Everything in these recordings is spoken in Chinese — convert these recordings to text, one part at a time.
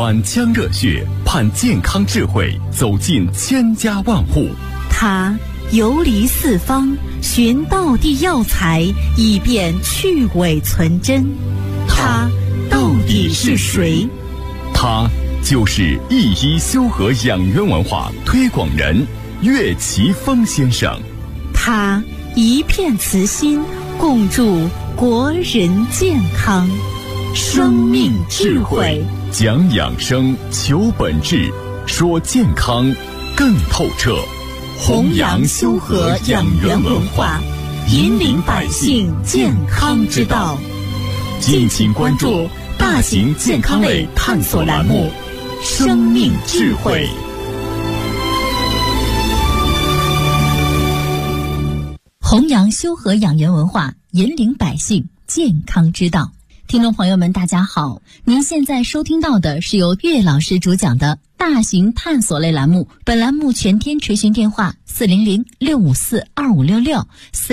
满腔热血盼健康智慧走进千家万户。 他游离四方，寻道地药材，以便去伪存真。他到底是谁？ 他就是一一修和养元文化推广人岳奇峰先生。 他一片慈心，共筑国人健康。生命智慧， 讲养生，求本质，说健康更透彻。 弘扬修和养元文化，引领百姓健康之道。敬请关注大型健康类探索栏目《生命智慧》。 弘扬修和养元文化，引领百姓健康之道。听众朋友们，大家好，您现在收听到的是由岳老师主讲的大型探索类栏目。本栏目全天垂询电话400-654-2566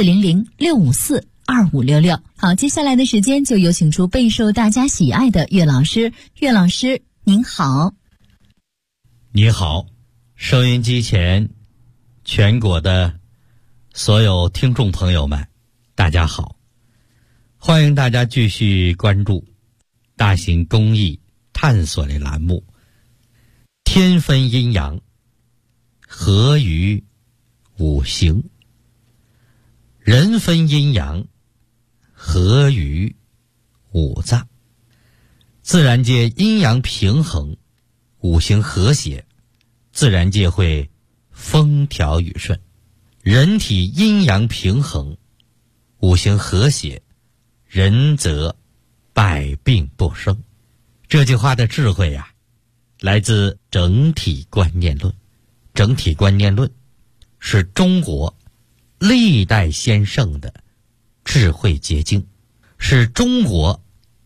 400-654-2566。好，接下来的时间就有请出备受大家喜爱的岳老师。岳老师您好。 你好，收音机前全国的所有听众朋友们，大家好，欢迎大家继续关注大型公益探索类栏目。天分阴阳，合于五行；人分阴阳，合于五脏。自然界阴阳平衡，五行和谐，自然界会风调雨顺。人体阴阳平衡，五行和谐，人则百病不生。这句话的智慧呀，来自整体观念论。整体观念论是中国历代先圣的智慧结晶，是中国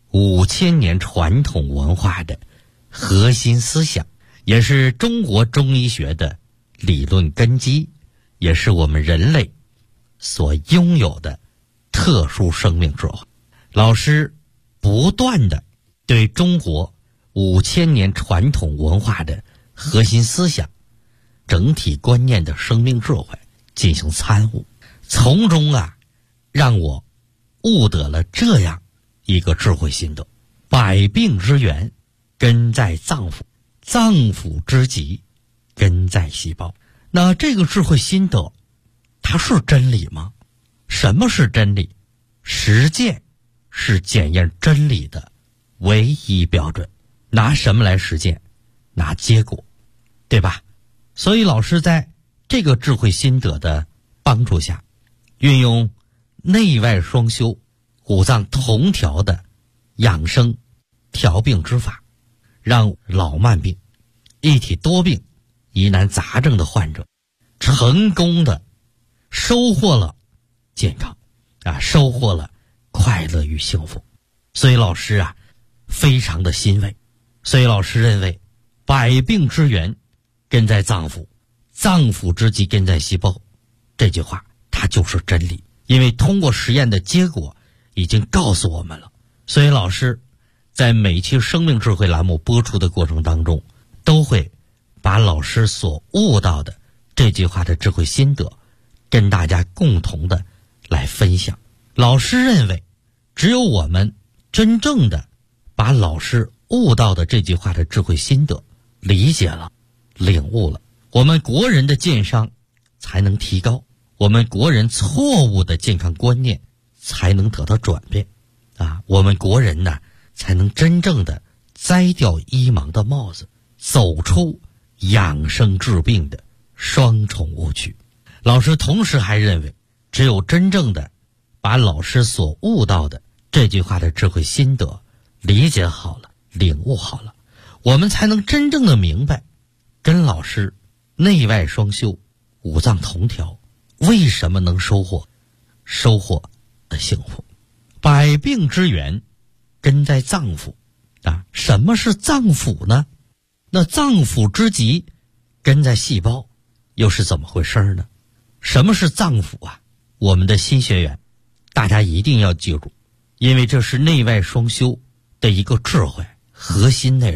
5000年传统文化的核心思想，也是中国中医学的理论根基，也是我们人类所拥有的特殊生命智慧。老师不断地对中国5000年传统文化的核心思想、整体观念的生命智慧进行参悟，从中让我悟得了这样一个智慧心得：百病之源根在脏腑，脏腑之疾根在细胞。那这个智慧心得，它是真理吗？什么是真理？实践是检验真理的唯一标准。拿什么来实践？拿结果，对吧？所以老师在这个智慧心得的帮助下，运用内外双修、五脏同调的养生调病之法，让老慢病、一体多病、疑难杂症的患者成功的收获了健康收获了快乐与幸福。所以老师非常的欣慰。所以老师认为，百病之源根在脏腑，脏腑之疾根在细胞，这句话它就是真理，因为通过实验的结果已经告诉我们了。所以老师在每期生命智慧栏目播出的过程当中，都会把老师所悟到的这句话的智慧心得跟大家共同的来分享。老师认为，只有我们真正的把老师悟到的这句话的智慧心得理解了、领悟了，我们国人的健康才能提高，我们国人错误的健康观念才能得到转变我们国人才能真正的摘掉医盲的帽子，走出养生治病的双重误区。老师同时还认为，只有真正的把老师所悟到的这句话的智慧心得理解好了、领悟好了，我们才能真正的明白，跟老师内外双修、五脏同调，为什么能收获的幸福。百病之源根在脏腑什么是脏腑呢？那脏腑之疾根在细胞，又是怎么回事呢？什么是脏腑我们的新学员大家一定要记住，因为这是内外双修的一个智慧核心内容。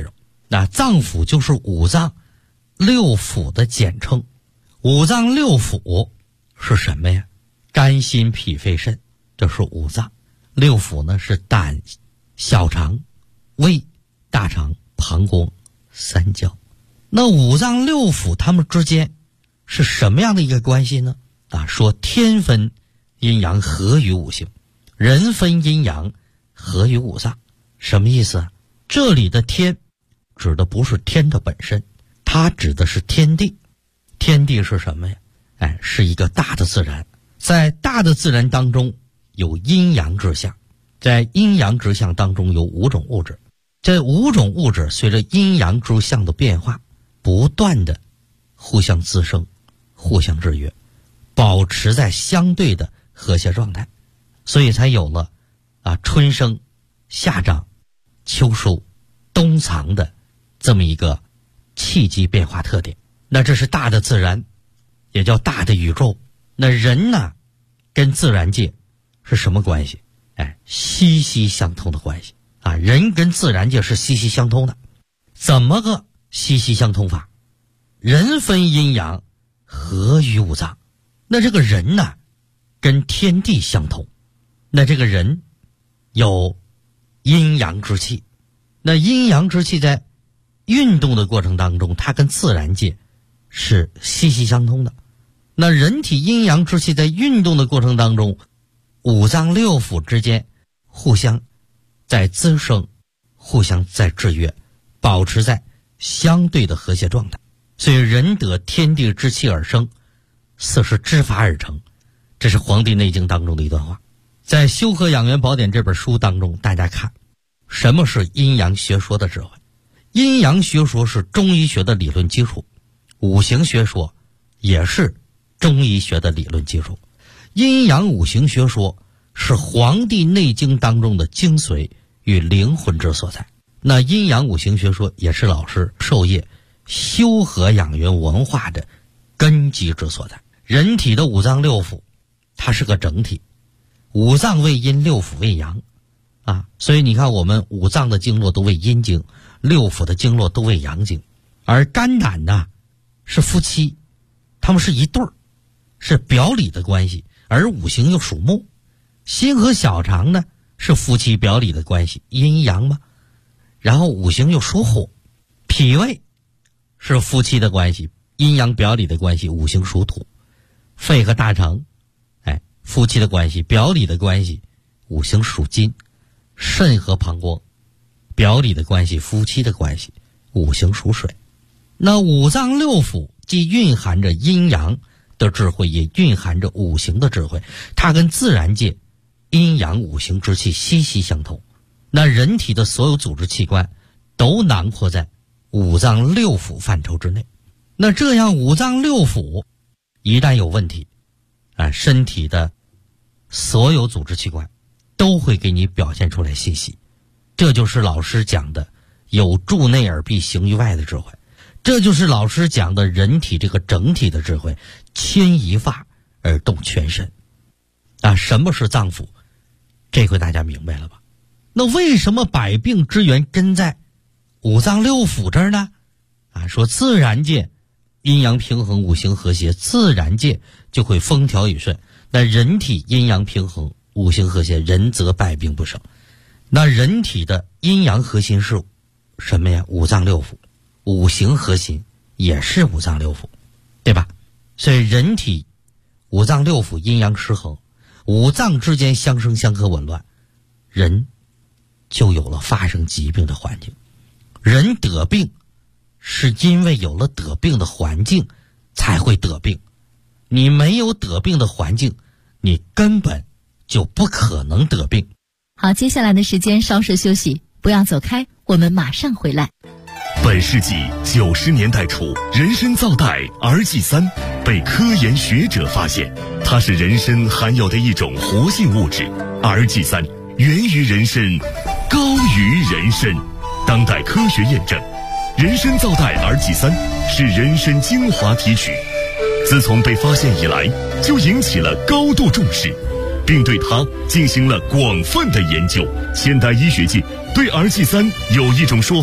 那脏腑就是五脏六腑的简称。五脏六腑是什么呀？肝心脾肺肾，这是五脏。六腑呢是胆、小肠、胃、大肠、膀胱、三焦。那五脏六腑它们之间是什么样的一个关系呢？说天分阴阳合于五行，人分阴阳合于五脏。什么意思啊？这里的天指的不是天的本身，它指的是天地。天地是什么呀？是一个大的自然。在大的自然当中有阴阳之象，在阴阳之象当中有5种物质。这5种物质随着阴阳之象的变化，不断的互相滋生，互相制约，保持在相对的和谐状态，所以才有了春生、夏长、秋收、冬藏的这么一个气机变化特点。那这是大的自然，也叫大的宇宙。那人呢，跟自然界是什么关系？息息相通的关系人跟自然界是息息相通的。怎么个息息相通法？人分阴阳合于五脏。那这个人呢，跟天地相通。那这个人有阴阳之气，那阴阳之气在运动的过程当中，它跟自然界是息息相通的。那人体阴阳之气在运动的过程当中，五脏六腑之间互相在滋生，互相在制约，保持在相对的和谐状态。所以人得天地之气而生，色是之法而成。这是《黄帝内经》当中的一段话。在《修和养元宝典》这本书当中，大家看什么是阴阳学说的智慧。阴阳学说是中医学的理论基础，五行学说也是中医学的理论基础。阴阳五行学说是《黄帝内经》当中的精髓与灵魂之所在。那阴阳五行学说也是老师授业修和养元文化的根基之所在。人体的五脏六腑它是个整体，五脏为阴，六腑为阳所以你看我们五脏的经络都为阴经，六腑的经络都为阳经。而肝胆呢是夫妻，他们是一对儿，是表里的关系。而五行又属木，心和小肠呢是夫妻表里的关系，阴阳嘛。然后五行又属火，脾胃是夫妻的关系，阴阳表里的关系，五行属土。肺和大肠夫妻的关系，表里的关系，五行属金。肾和膀胱表里的关系，夫妻的关系，五行属水。那五脏六腑既蕴含着阴阳的智慧，也蕴含着五行的智慧，它跟自然界阴阳五行之气息息相通。那人体的所有组织器官都囊括在五脏六腑范畴之内。那这样五脏六腑一旦有问题身体的所有组织器官都会给你表现出来信息。这就是老师讲的有助内而必行于外的智慧，这就是老师讲的人体这个整体的智慧，牵一发而动全身什么是脏腑？这回大家明白了吧？那为什么百病之源根在五脏六腑这儿呢？说自然界阴阳平衡，五行和谐，自然界就会风调雨顺。那人体阴阳平衡，五行和谐，人则百病不生。那人体的阴阳核心是什么呀？五脏六腑。五行核心也是五脏六腑，对吧？所以人体五脏六腑阴阳失衡，五脏之间相生相克紊乱，人就有了发生疾病的环境。人得病是因为有了得病的环境才会得病，你没有得病的环境，你根本就不可能得病。 好，接下来的时间稍事休息，不要走开，我们马上回来。 本世纪90年代初，人参皂苷 RG3 被科研学者发现，它是人参含有的一种活性物质。RG3 源于人参，高于人参。当代科学验证，人参皂苷 RG3 是人参精华提取，自从被发现以来，就引起了高度重视，并对它进行了广泛的研究。现代医学界对 RG3 有一种说法，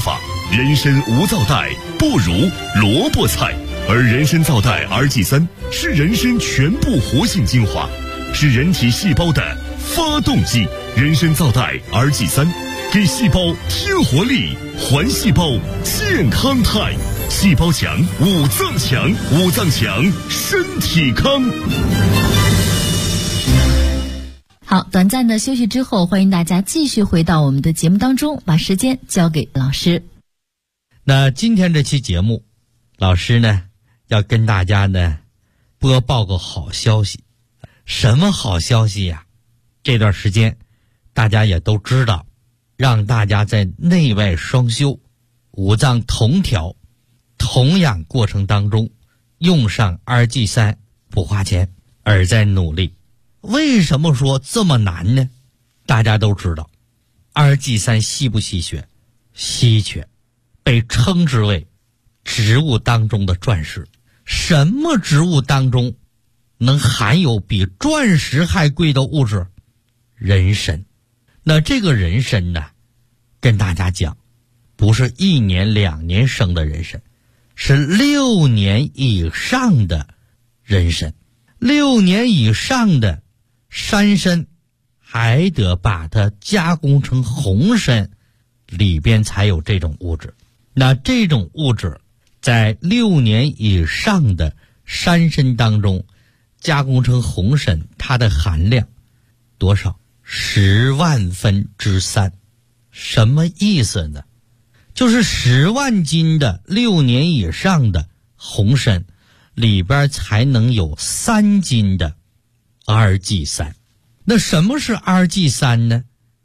人参无皂带，不如萝卜菜。而人参皂带 RG3 是人参全部活性精华，是人体细胞的发动机。人参皂带 RG3 给细胞添活力，还细胞健康态。细胞强，五脏强，五脏强，身体康。 好，短暂的休息之后，欢迎大家继续回到我们的节目当中，把时间交给老师。 那今天这期节目，老师呢要跟大家呢播报个好消息。什么好消息呀？这段时间大家也都知道，让大家在内外双修、五脏同调、同养过程当中用上 RG3 不花钱，而在努力。为什么说这么难呢？大家都知道 RG3 稀不稀缺？稀缺，被称之为植物当中的钻石。什么植物当中能含有比钻石还贵的物质？人参。那这个人参呢，跟大家讲，不是1年2年生的人参，是6年以上的人参。6年以上的山参还得把它加工成红参，里边才有这种物质。那这种物质在6年以上的山参当中加工成红参，它的含量多少？10万分之3。什么意思呢？就是10万斤的6年以上的红参里边才能有3斤的 RG3。那什么是 RG3 呢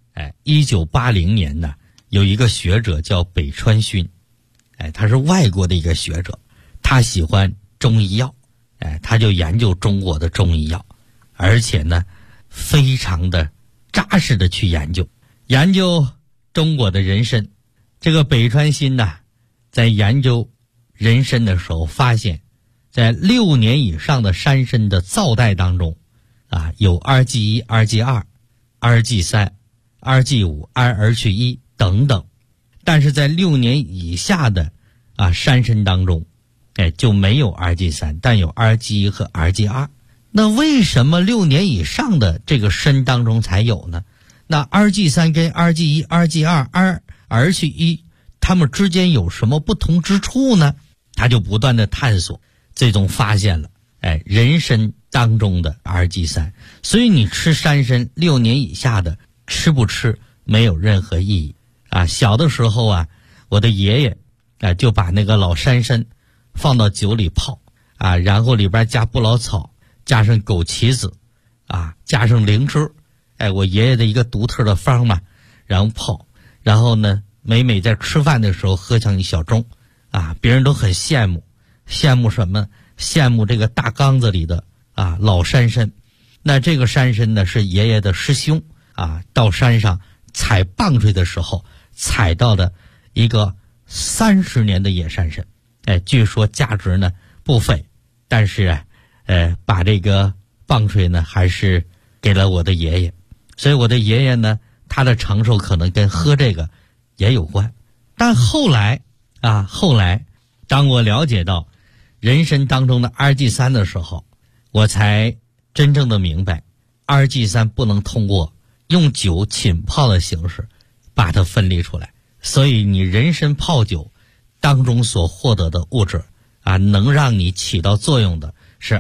？1980年呢，有一个学者叫北川勋，他是外国的一个学者，他喜欢中医药，他就研究中国的中医药，而且呢非常的扎实的去研究中国的人参。这个北川勋呢，在研究人参的时候发现，在6年以上的山参的皂带当中有 RG1、RG2、RG3、RG5、RH1 等等，但是在6年以下的山参当中就没有 RG3， 但有 RG1 和 RG2。 那为什么6年以上的这个参当中才有呢？那 RG3 跟 RG1、RG2、RH1 它们之间有什么不同之处呢？他就不断的探索，最终发现了人参当中的 RG3。 所以你吃山参6年以下的吃不吃没有任何意义小的时候我的爷爷就把那个老山参放到酒里泡然后里边加不老草，加上枸杞子加上灵芝，我爷爷的一个独特的方嘛，然后泡，然后呢每每在吃饭的时候喝上一小盅别人都很羡慕什么？羡慕这个大缸子里的老山参。那这个山参呢是爷爷的师兄到山上采棒槌的时候采到的一个30年的野山参，据说价值呢不菲，但是把这个棒槌呢还是给了我的爷爷。所以我的爷爷呢，他的长寿可能跟喝这个也有关。但后来当我了解到人参当中的 RG3 的时候，我才真正的明白 RG3 不能通过用酒浸泡的形式把它分离出来。所以你人参泡酒当中所获得的物质能让你起到作用的是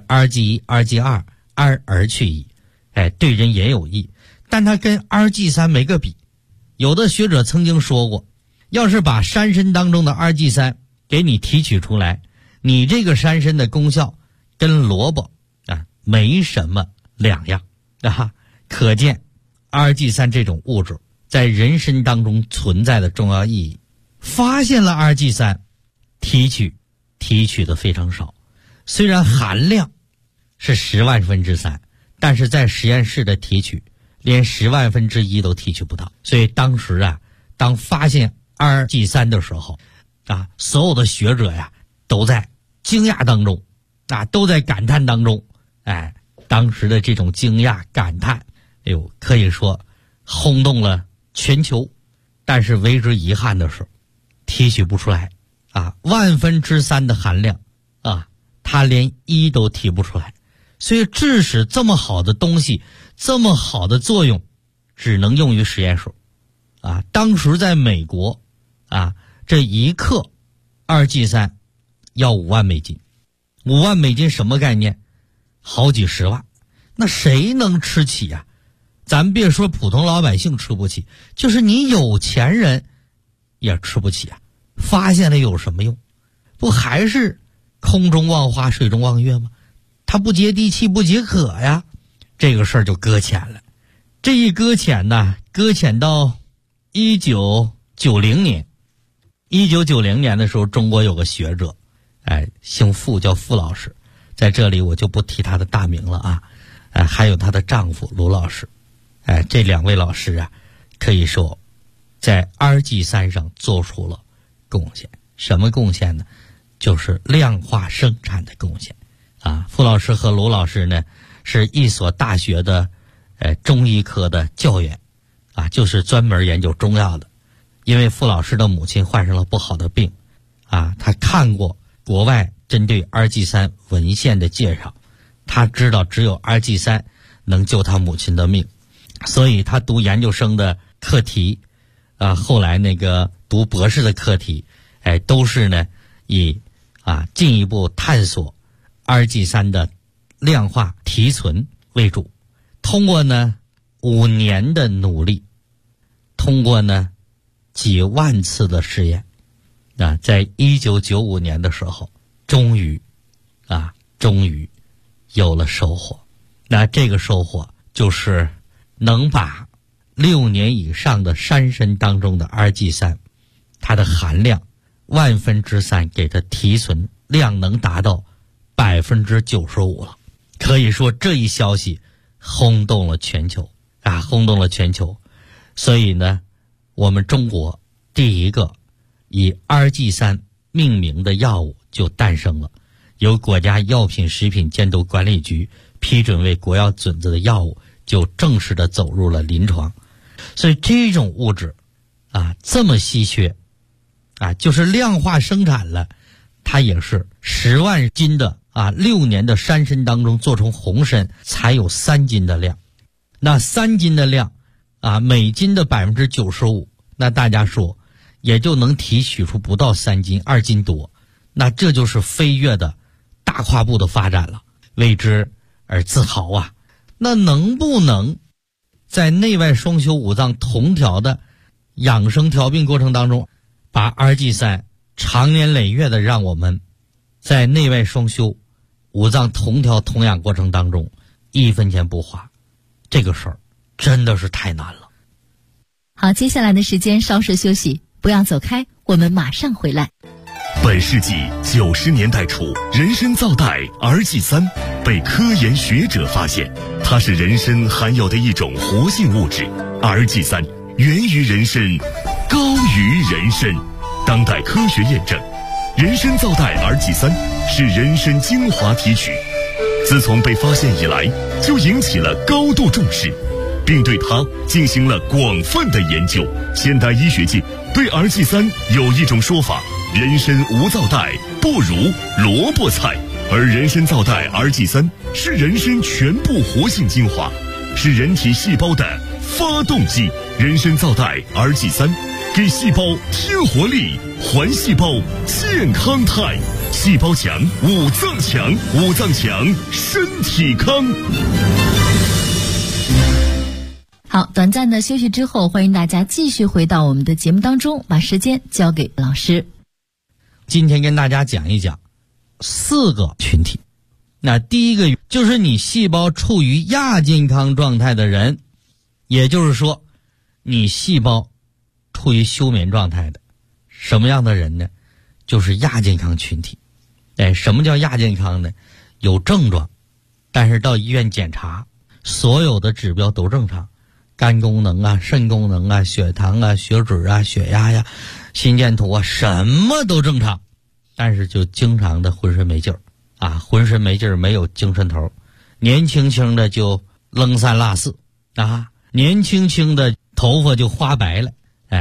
RG1、RG2、RH1，对人也有益，但它跟 RG3 没个比。有的学者曾经说过，要是把山参当中的 RG3 给你提取出来，你这个山参的功效跟萝卜没什么两样可见 RG3 这种物质在人参当中存在的重要意义。发现了 RG3 提取的非常少，虽然含量是10万分之3，但是在实验室的提取连10万分之1都提取不到。所以当时当发现 RG3 的时候所有的学者都在惊讶当中都在感叹当中。当时的这种惊讶感叹可以说轰动了全球。但是为之遗憾的是， 提取不出来啊，3/1000的含量啊，它连1都提不出来。所以致使这么好的东西，这么好的作用，只能用于实验室啊。当时在美国啊，这1克2G3要5万美金，5万美金什么概念？好几十万，那谁能吃起呀？咱别说普通老百姓吃不起，就是你有钱人也吃不起啊。发现了有什么用？不还是空中望花水中望月吗？它不接地气不解渴呀。这个事儿就搁浅了。这一搁浅呢，搁浅到1990年。1990年的时候，中国有个学者，姓傅，叫傅老师，在这里我就不提他的大名了啊。还有她的丈夫卢老师，这2位老师啊，可以说在 RG3 上做出了贡献。什么贡献呢？就是量化生产的贡献啊。傅老师和卢老师呢，是一所大学的中医科的教员啊，就是专门研究中药的。因为傅老师的母亲患上了不好的病啊，他看过国外针对 RG3 文献的介绍，他知道只有 RG3 能救他母亲的命，所以他读研究生的课题啊，后来那个读博士的课题，都是呢以进一步探索 RG3 的量化提纯为主。通过呢5年的努力，通过呢几万次的试验啊，在1995年的时候，终于有了收获。那这个收获就是能把6年以上的山参当中的 RG3， 它的含量3/1000给它提纯量能达到95%了。可以说这一消息轰动了全球啊，轰动了全球。所以呢，我们中国第一个以 RG3 命名的药物就诞生了，由国家药品食品监督管理局批准为国药准则的药物就正式的走入了临床。所以这种物质啊，这么稀缺啊，就是量化生产了，它也是10万斤的6年的山参当中做成红参才有3斤的量。那3斤的量每斤的95%，那大家说也就能提取出不到3斤，2斤多。那这就是飞跃的大跨步的发展了，为之而自豪啊。那能不能在内外双修五脏同调的养生调病过程当中，把 RG3 长年累月的让我们在内外双修五脏同调同养过程当中1分钱不花？这个事儿真的是太难了。 好，接下来的时间稍事休息，不要走开，我们马上回来。 本世纪90年代初，人参皂苷 RG3 被科研学者发现，它是人参含有的一种活性物质。RG3 源于人参，高于人参。当代科学验证，人参皂苷 RG3 是人参精华提取，自从被发现以来，就引起了高度重视，并对它进行了广泛的研究。现代医学界对 RG3 有一种说法：人参无皂苷不如萝卜菜，而人参皂苷 RG3 是人参全部活性精华，是人体细胞的发动机。人参皂苷 RG3 给细胞添活力，还细胞健康态。细胞强，五脏强，五脏强，身体康。 好，短暂的休息之后，欢迎大家继续回到我们的节目当中，把时间交给老师。 今天跟大家讲一讲4个群体。那第一个就是你细胞处于亚健康状态的人，也就是说你细胞处于休眠状态的。什么样的人呢？就是亚健康群体。什么叫亚健康呢？有症状，但是到医院检查，所有的指标都正常，肝功能啊、肾功能啊、血糖啊、血脂啊、血压呀、心电图啊，什么都正常，但是就经常的浑身没劲儿浑身没劲儿，没有精神头，年轻轻的就扔三落四年轻轻的头发就花白了，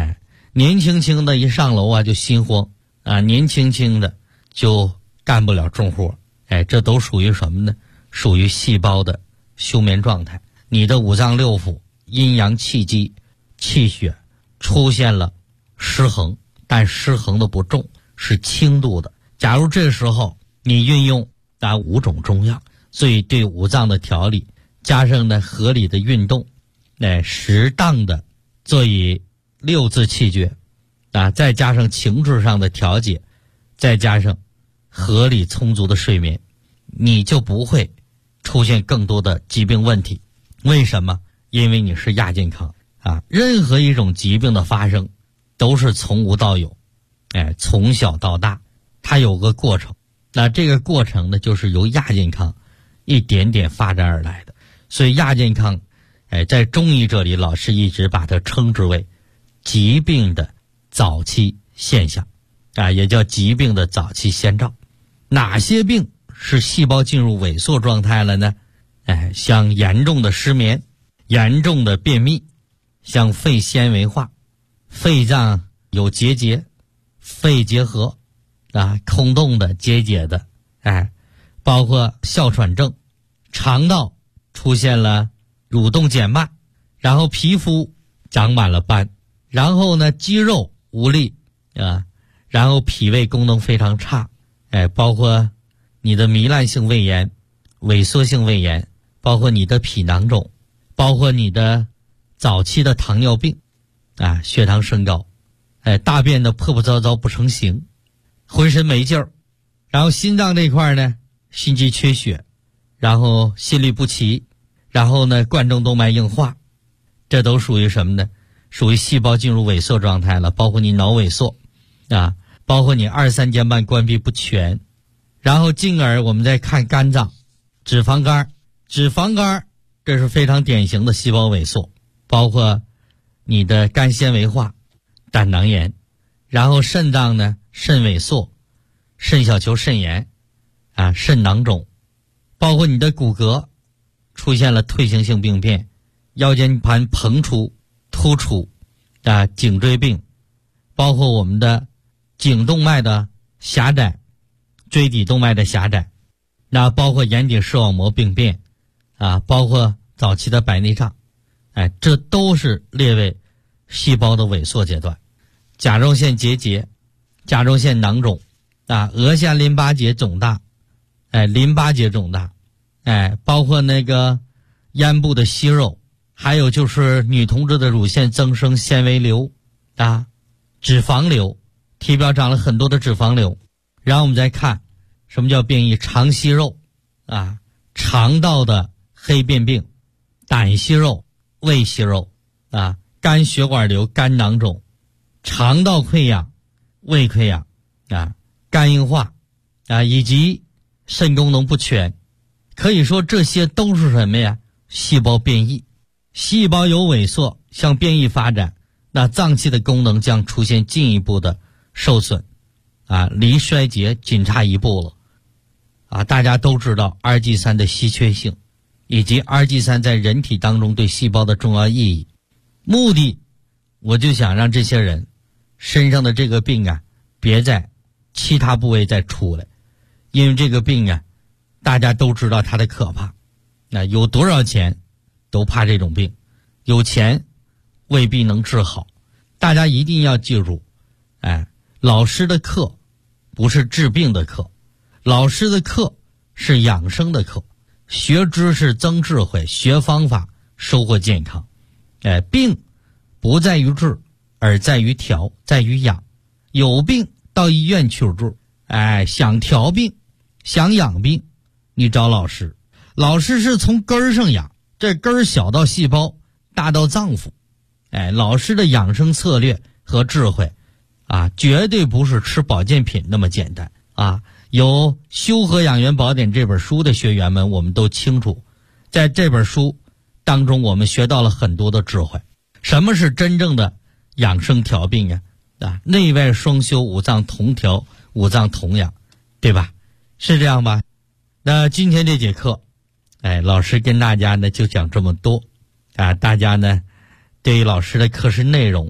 年轻轻的一上楼啊就心慌啊，年轻轻的就干不了重活，这都属于什么呢？属于细胞的休眠状态。你的五脏六腑、阴阳气机、气血出现了失衡，但失衡的不重，是轻度的。假如这时候你运用5种中药，所以对五脏的调理，加上呢合理的运动，适当的做以6字气诀再加上情志上的调节，再加上合理充足的睡眠，你就不会出现更多的疾病问题。为什么？因为你是亚健康任何一种疾病的发生都是从无到有，从小到大它有个过程，那这个过程呢就是由亚健康一点点发展而来的。所以亚健康在中医这里老师一直把它称之为疾病的早期现象也叫疾病的早期先兆。哪些病是细胞进入萎缩状态了呢？像严重的失眠、严重的便秘，像肺纤维化、肺脏有结节、肺结核空洞的、结节的，包括哮喘症，肠道出现了蠕动减慢，然后皮肤长满了斑，然后呢肌肉无力然后脾胃功能非常差，包括你的糜烂性胃炎、萎缩性胃炎，包括你的脾囊肿，包括你的早期的糖尿病血糖升高，大便的破破糟糟不成形，浑身没劲儿，然后心脏这块呢心肌缺血，然后心律不齐，然后呢冠状动脉硬化，这都属于什么呢？属于细胞进入萎缩状态了。包括你脑萎缩包括你二三尖瓣关闭不全，然后进而我们再看肝脏、脂肪肝，这是非常典型的细胞萎缩，包括你的肝纤维化、胆囊炎，然后肾脏呢肾萎缩、肾小球肾炎肾囊肿，包括你的骨骼出现了退行性病变，腰间盘膨出、突出颈椎病，包括我们的颈动脉的狭窄、椎底动脉的狭窄，包括眼底视网膜病变包括早期的白内障，这都是列为细胞的萎缩阶段。甲状腺结节、甲状腺囊肿额下淋巴结肿大，淋巴结肿大，包括那个咽部的息肉，还有就是女同志的乳腺增生纤维瘤脂肪瘤，体表长了很多的脂肪瘤。然后我们再看什么叫变异，肠息肉肠道的黑变病、胆息肉、胃息肉肝血管瘤、肝囊肿、肠道溃疡、胃溃疡肝硬化以及肾功能不全。可以说这些都是什么呀？细胞变异。细胞有萎缩向变异发展，那脏器的功能将出现进一步的受损离衰竭仅差一步了大家都知道 RG3 的稀缺性，以及 RG3 在人体当中对细胞的重要意义。目的我就想让这些人身上的这个病别在其他部位再出来，因为这个病大家都知道它的可怕，有多少钱都怕这种病，有钱未必能治好。大家一定要记住老师的课不是治病的课，老师的课是养生的课，学知识增智慧，学方法收获健康。病不在于治，而在于调，在于养。有病到医院求助，想调病想养病你找老师，老师是从根儿上养，这根儿小到细胞，大到脏腑。老师的养生策略和智慧绝对不是吃保健品那么简单有《修和养元宝典》这本书的学员们，我们都清楚，在这本书当中我们学到了很多的智慧。什么是真正的养生调病内外双修，五脏同调，五脏同养，对吧？是这样吧？那今天这节课老师跟大家呢就讲这么多大家呢对于老师的课时内容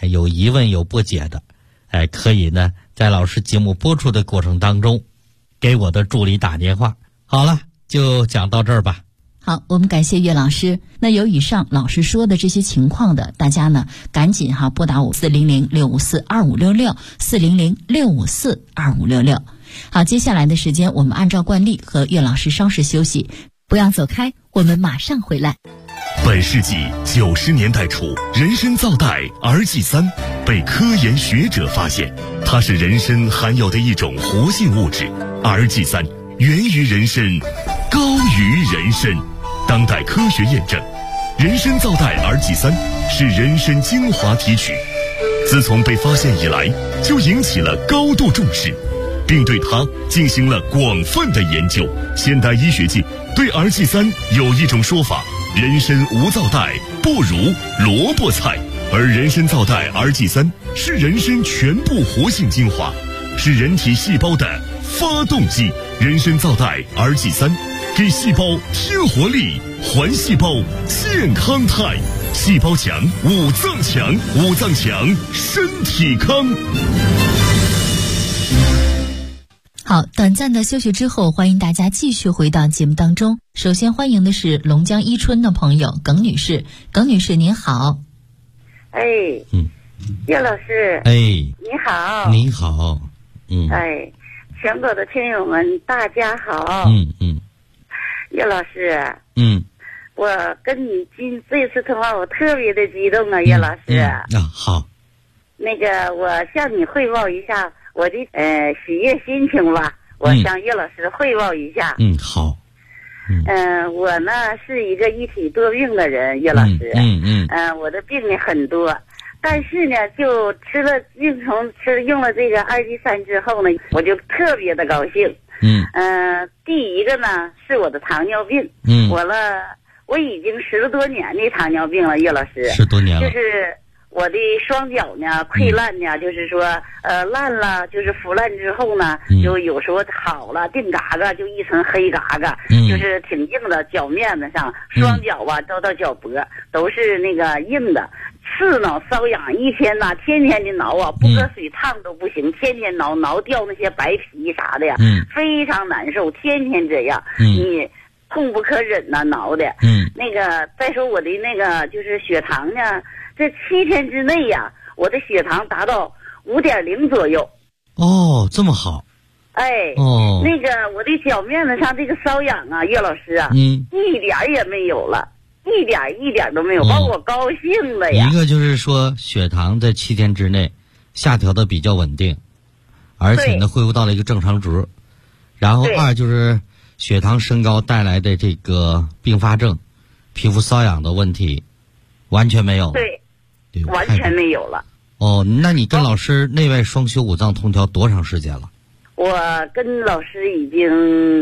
有疑问有不解的，可以呢在老师节目播出的过程当中给我的助理打电话。好了，就讲到这儿吧。 好，我们感谢岳老师。那有以上老师说的这些情况的，大家呢赶紧拨打400-654-2566 400-654-2566。好，接下来的时间我们按照惯例和岳老师稍事休息，不要走开，我们马上回来。 本世纪90年代初，人参皂苷 RG3 被科研学者发现，它是人参含有的一种活性物质。RG3 源于人参，高于人参。当代科学验证，人参皂苷 RG3 是人参精华提取，自从被发现以来，就引起了高度重视，并对它进行了广泛的研究。现代医学界对 RG3 有一种说法：人参无皂苷不如萝卜菜，而人参皂苷 RG3 是人参全部活性精华，是人体细胞的发动机。人参皂苷 RG3 给细胞添活力，还细胞健康态，细胞强，五脏强，五脏强，身体康。 好，短暂的休息之后，欢迎大家继续回到节目当中。首先欢迎的是龙江伊春的朋友耿女士。耿女士您好。 岳老师， 你好。 你好。 全国的听友们大家好。岳老师，我跟你这次通话我特别的激动啊，岳老师。 好。 那个我向你汇报一下我的喜悦心情吧，我向岳老师汇报一下。 好。 我呢是一个一体多病的人，岳老师。我的病呢很多，但是呢就用了这个RG3之后呢，我就特别的高兴。第一个呢是我的糖尿病。我已经10多年的糖尿病了，岳老师。 10多年了。 就是我的双脚呢溃烂呢，就是说烂了，就是腐烂之后呢，就有时候好了定嘎嘎就一层黑嘎嘎，就是挺硬的，脚面子上双脚吧都到脚脖都是那个硬的，刺挠瘙痒，一天呐天天的挠啊，不搁水烫都不行，天天挠掉那些白皮啥的呀，非常难受，天天这样，你痛不可忍呐，挠的。那个再说我的那个就是血糖呢，这7天之内呀，我的血糖达到5.0左右。 哦，这么好。 那个我的脚面子上这个瘙痒啊，岳老师啊，一点也没有了，一点都没有，把我高兴的呀。 一个就是说血糖在7天之内下调的比较稳定，而且呢恢复到了一个正常值。然后二就是血糖升高带来的这个并发症，皮肤瘙痒的问题完全没有。 对，完全没有了。 那你跟老师内外双修五脏通调多长时间了？ 我跟老师已经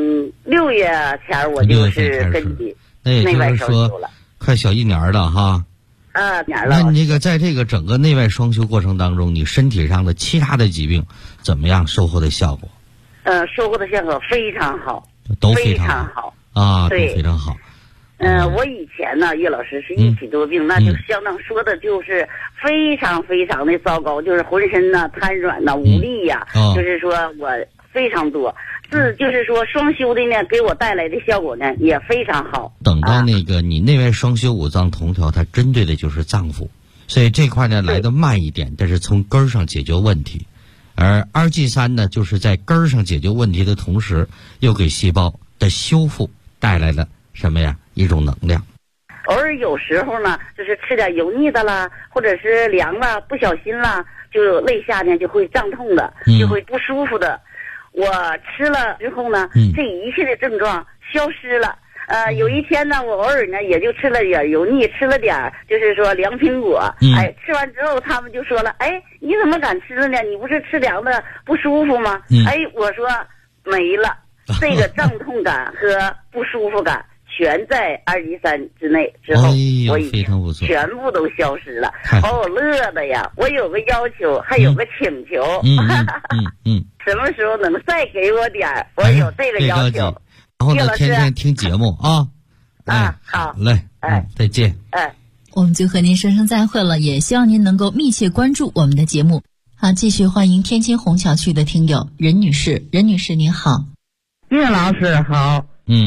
6月前我就是跟你内外双修了， 快小1年了哈。 年了。 那你这个在这个整个内外双修过程当中，你身体上的其他的疾病怎么样收获的效果？ 收获的效果非常好， 都非常好啊，都非常好。 我以前呢，岳老师是一体多病，那就相当说的就是非常非常的糟糕，就是浑身呢瘫软呐、无力呀，就是说我非常多。就是说双修的呢，给我带来的效果呢也非常好。 等到那个你内外双修五脏同调，它针对的就是脏腑，所以这块呢来得慢一点，但是从根儿上解决问题。而 RG3 呢，就是在根儿上解决问题的同时，又给细胞的修复带来了什么呀？一种能量。 偶尔有时候呢，就是吃点油腻的啦，或者是凉了，不小心啦，就肋下呢就会胀痛的，就会不舒服的。我吃了之后呢，这一切的症状消失了。有一天呢，我偶尔呢也就吃了点油腻，吃了点就是说凉苹果。吃完之后他们就说了，你怎么敢吃了呢？你不是吃凉的不舒服吗？我说没了，这个胀痛感和不舒服感全在RG3之内之后，我已经全部都消失了，把我乐的呀！我有个要求，还有个请求，什么时候能再给我点儿？我有这个要求。 然后呢，天天听节目啊。好好嘞，再见。 我们就和您说声再会了，也希望您能够密切关注我们的节目。好，继续欢迎天津虹桥区的听友任女士。任女士您好。 岳老师好。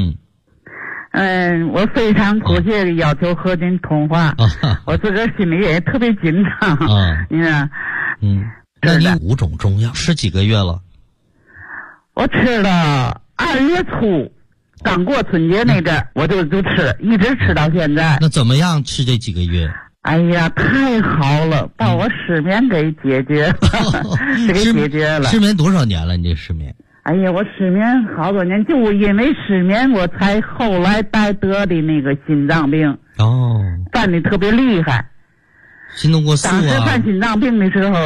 我非常迫切的要求和您通话，我自个儿心里也特别紧张。你看， 那你5种中药吃几个月了？ 我吃了2月初，刚过春节那阵儿，我就吃，一直吃到现在。 那怎么样吃这几个月？ 哎呀，太好了，把我失眠给解决了，给解决了。 失眠多少年了？你这失眠？ 哎呀，我失眠好多年，就因为失眠，我才后来得的那个心脏病。犯的特别厉害。 心动过速啊？ 当时犯心脏病的时候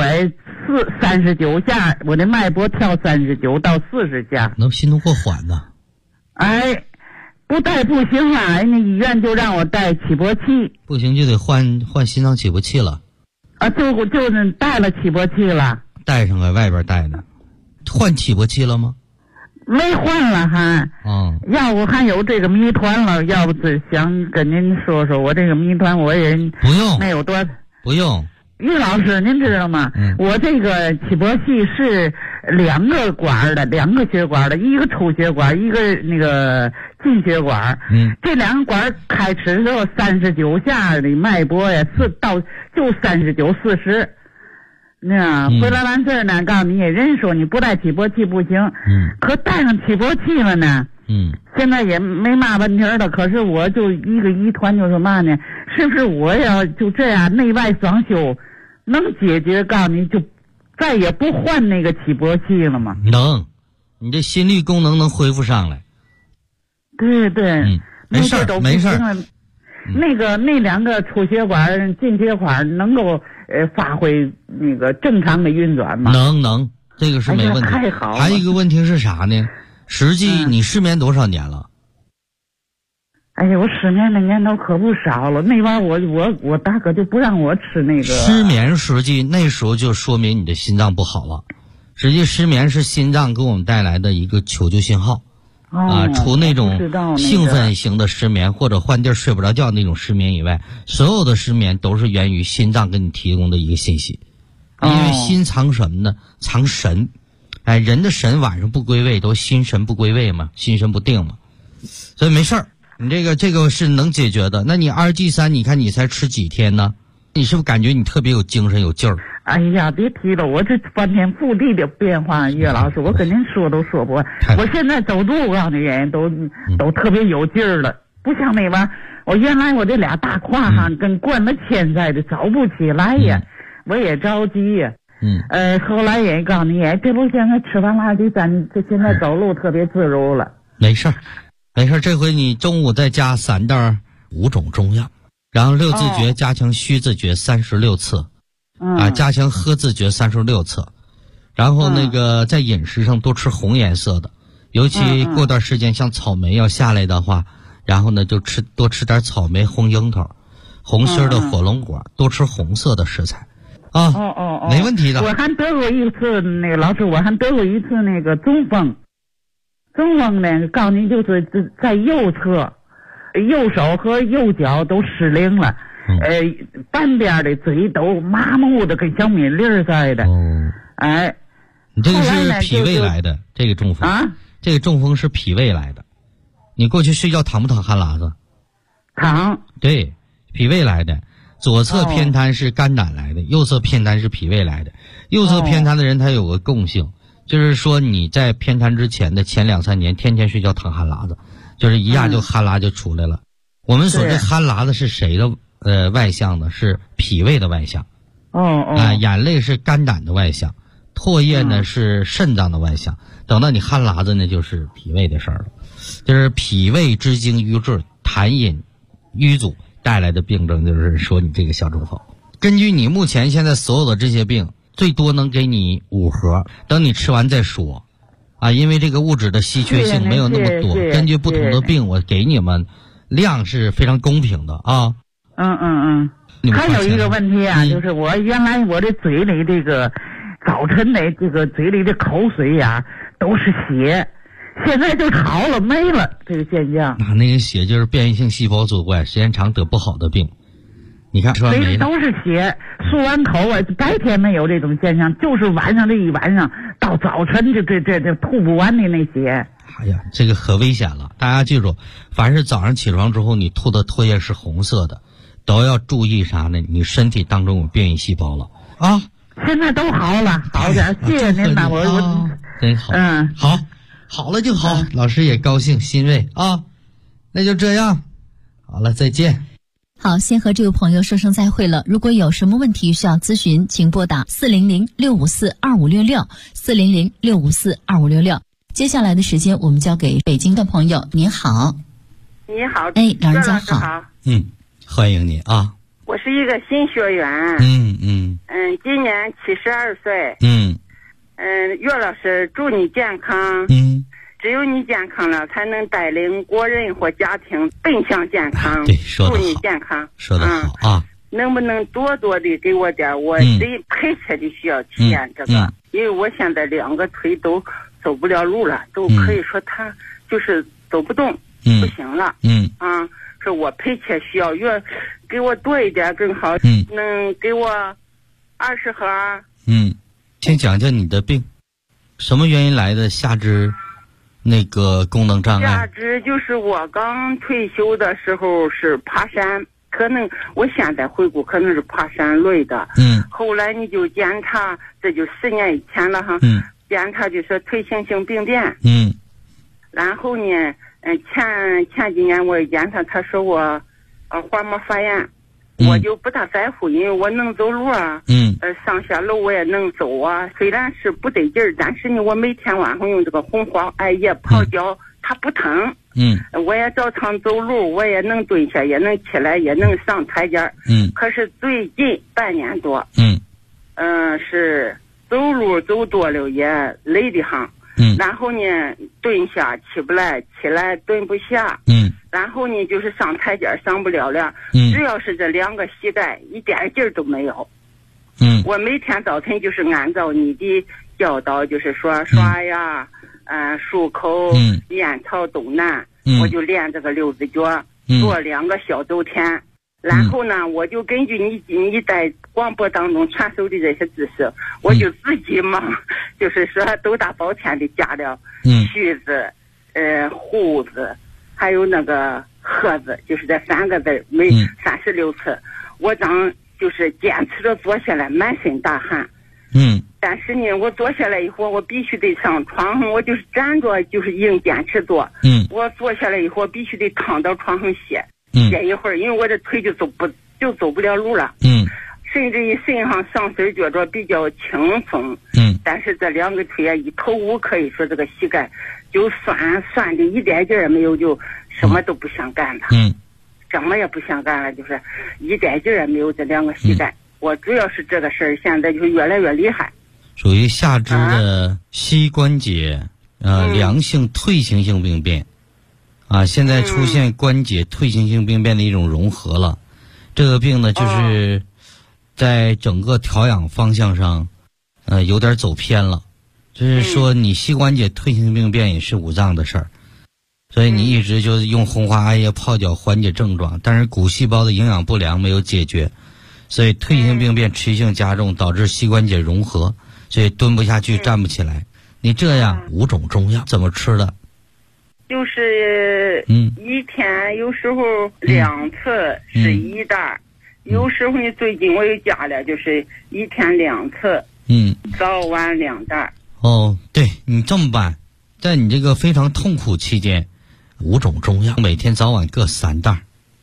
，39下，我的脉搏跳39到40下。 能心动过缓呢？ 不带不行啊！人家医院就让我带起搏器。 不行就得换心脏起搏器了。 就是带了起搏器了。 带上外边带的。换起搏器了吗？ 没换了还。要不还有这个谜团了，要不是想跟您说说我这个谜团，我也不用没有多。 不用。 岳老师您知道吗？我这个起搏器是2个管的，2个血管的，一个出血管，一个那个进血管。这2个管开始的时候39下的脉搏呀，就39、40。那回来完事儿呢，告诉你，人说你不带起搏器不行。可带上起搏器了呢。现在也没嘛问题了。可是我就一个疑团，就是嘛呢？是不是我要就这样内外双修，能解决？告诉你，就再也不换那个起搏器了吗？ 能，你这心率功能能恢复上来。 对， 没事没事。 那2个出血管、进血管能够发挥那个正常的运转吗？ 能，这个是没问题。 太好了。 还有一个问题是啥呢？实际你失眠多少年了？ 哎呀，我失眠的年头可不少了。那玩意儿我大哥就不让我吃那个。 失眠实际那时候就说明你的心脏不好了。实际失眠是心脏给我们带来的一个求救信号。除那种兴奋型的失眠或者换地儿睡不着觉那种失眠以外，所有的失眠都是源于心脏给你提供的一个信息。因为心藏什么呢？藏神。人的神晚上不归位，都心神不归位嘛，心神不定嘛。所以没事儿，你这个是能解决的。那你2G3，你看你才吃几天呢？你是不是感觉你特别有精神有劲儿？ 哎呀，别提了，我这翻天覆地的变化，岳老师，我跟您说都说不完。我现在走路，我告诉你，人都特别有劲儿了，不像那玩意儿。我原来我这俩大胯跟灌了铅似的，走不起来呀，我也着急呀。后来也告诉你，这不现在吃完垃圾咱这现在走路特别自如了。 没事，这回你中午再加3袋5种中药，然后6字诀加强虚字诀36次。加强喝字诀36次，然后那个在饮食上多吃红颜色的，尤其过段时间像草莓要下来的话，然后呢就多吃点草莓、红樱桃、红心的火龙果，多吃红色的食材。没问题的。 我还得过一次那个老师，我还得过一次那个中风呢，告诉你就是在右侧，右手和右脚都失灵了。半边的嘴都麻木的跟小米粒儿似的。 你这个是脾胃来的，这个中风这个中风是脾胃来的。你过去睡觉淌不淌汗喇子？ 淌。 对，脾胃来的。左侧偏瘫是肝胆来的，右侧偏瘫是脾胃来的。右侧偏瘫的人他有个共性，就是说你在偏瘫之前的前2-3年天天睡觉淌汗喇子，就是一下就汗喇就出来了。我们说这汗喇子是谁的外向呢？是脾胃的外向。眼泪是肝胆的外向，唾液呢是肾脏的外向。等到你汗喇子呢，就是脾胃的事儿了。就是脾胃之经瘀滞、痰饮瘀阻带来的病症，就是说你这个小中风。根据你目前现在所有的这些病，最多能给你5盒，等你吃完再说。因为这个物质的稀缺性没有那么多，根据不同的病，我给你们量是非常公平的啊。 还有一个问题就是我原来我这嘴里这个早晨的这个嘴里的口水都是血，现在就好了，没了这个现象。 那个血就是变异性细胞作怪，时间长得不好的病。 你看说没都是血，漱完口啊，白天没有这种现象，就是晚上这一晚上到早晨就这吐不完的那血。 哎呀，这个可危险了！大家记住，凡是早上起床之后你吐的唾液是红色的，都要注意啥呢？你身体当中有变异细胞了啊！ 现在都好了，好点，谢谢您呐，我真好，好了就好，老师也高兴欣慰啊。那就这样，好了，再见。 好，先和这位朋友说声再会了。如果有什么问题需要咨询，请拨打400-654-2566，400-654-2566。接下来的时间我们交给北京的朋友。你好。 你好， 老人家好。 欢迎你啊。 我是一个新学员。今年72岁。岳老师，祝你健康。只有你健康了，才能带领国人或家庭奔向健康。 对，说得好。 祝你健康。 说得好啊。 能不能多多的给我点？我得迫切的需要体验这个，因为我现在2个腿都走不了路了，都可以说他就是走不动，不行了。说我迫切需要，越给我多一点更好。能给我20盒。 先讲讲你的病，什么原因来的下肢那个功能障碍？ 下肢就是我刚退休的时候是爬山，可能我现在回顾可能是爬山累的。后来你就检查，这就10年以前了哈。检查就说退行性病变。然后呢，前几年我检查，他说我滑膜发炎。我就不大在乎，因为我能走路啊。上下楼我也能走啊。虽然是不得劲儿，但是呢，我每天晚上用这个红花艾叶泡脚，它不疼。我也照常走路，我也能蹲下，也能起来，也能上台阶。可是最近半年多，是走路走多了也累得慌。然后呢，蹲下起不来，起来蹲不下。然后呢，就是上台阶上不了了。只要是这2个膝盖一点劲儿都没有。我每天早晨就是按照你的教导，就是说刷牙，漱口，面朝东南。我就练这个6字脚，做2个小周天。然后呢，我就根据你在广播当中传授的这些知识，我就自己嘛，就是说都大保健的加了须子、胡子，还有那个盒子，就是这3个字，每36次。我当就是坚持着坐下来，满身大汗。但是呢，我坐下来以后，我必须得上床上，我就是站着，就是硬坚持坐。我坐下来以后，必须得躺到床上歇一会儿，因为我这腿就走不了路了。甚至于身上身觉着比较轻松。但是这2个腿啊，一头乌，可以说这个膝盖就酸的一点劲儿也没有，就什么都不想干了。什么也不想干了，就是一点劲儿也没有。这2个膝盖，我主要是这个事儿，现在就越来越厉害。 属于下肢的膝关节良性退行性病变现在出现关节退行性病变的一种融合了。这个病呢，就是在整个调养方向上有点走偏了。就是说你膝关节退行性病变也是五脏的事儿，所以你一直就用红花艾叶泡脚缓解症状，但是骨细胞的营养不良没有解决，所以退行性病变持续性加重，导致膝关节融合，所以蹲不下去，站不起来。你这样5种中药怎么吃的？ 就是一天有时候2次是1袋，有时候呢最近我又加了，就是一天2次，早晚2袋。 对，你这么办，在你这个非常痛苦期间，5种中药每天早晚各3袋。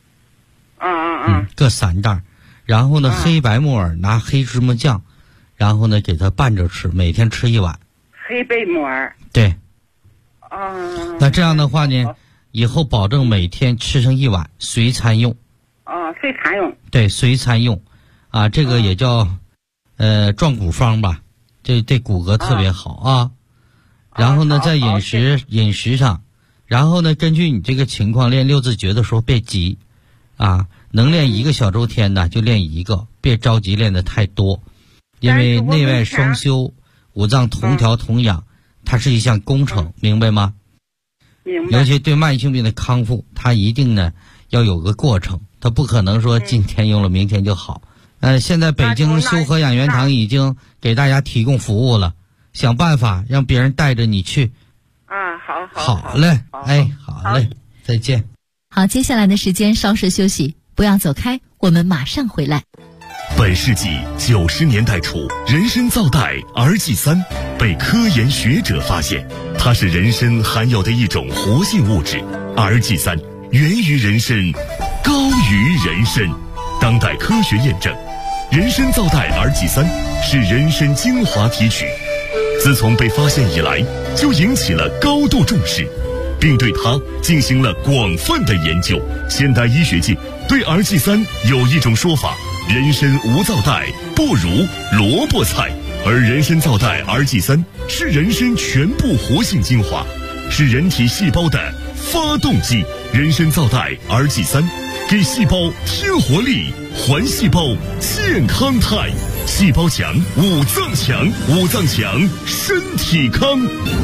各3袋。然后呢，黑白木耳拿黑芝麻酱，然后呢给它拌着吃，每天吃1碗。 黑白木耳。 对。那这样的话呢，以后保证每天吃上1碗，随餐用。 随餐用。对， 随餐用。这个也叫壮骨方吧，这对骨骼特别好啊。然后呢，在饮食上，然后呢，根据你这个情况练6字诀的时候别急能练1个小周天的就练1个，别着急练得太多，因为内外双修，五脏同调同养，它是一项工程，明白吗？ 明白。 尤其对慢性病的康复，它一定呢要有个过程， 它不可能说今天用了明天就好。现在北京修和养元堂已经给大家提供服务了，想办法让别人带着你去。好嘞，好嘞，再见。 好，接下来的时间稍事休息，不要走开，我们马上回来。 本世纪90年代初，人参皂苷 RG3 被科研学者发现，它是人参含有的一种活性物质。RG3 源于人参，高于人参。当代科学验证，人参皂苷 RG3 是人参精华提取，自从被发现以来，就引起了高度重视，并对它进行了广泛的研究。现代医学界对 RG3 有一种说法：人参无皂苷不如萝卜菜，而人参皂苷 RG3 是人参全部活性精华，是人体细胞的发动机。人参皂苷 RG3 给细胞添活力，还细胞健康态，细胞强，五脏强，五脏强，身体康。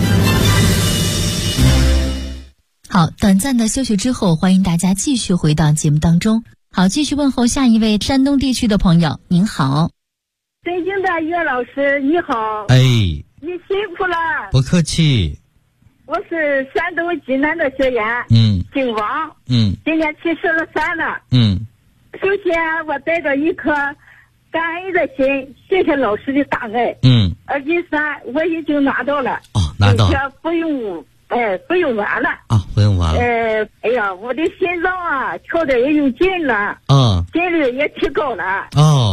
好，短暂的休息之后，欢迎大家继续回到节目当中。好，继续问候下一位山东地区的朋友，您好。 尊敬的岳老师，你好。 你辛苦了。 不客气。 我是山东济南的学员，姓王，今年73了，首先我带着一颗感恩的心，谢谢老师的大爱，RG3我已经拿到了， 拿到， 不用完了不用完了， 哎呀，我的心脏啊跳得也有劲了，心率也提高了，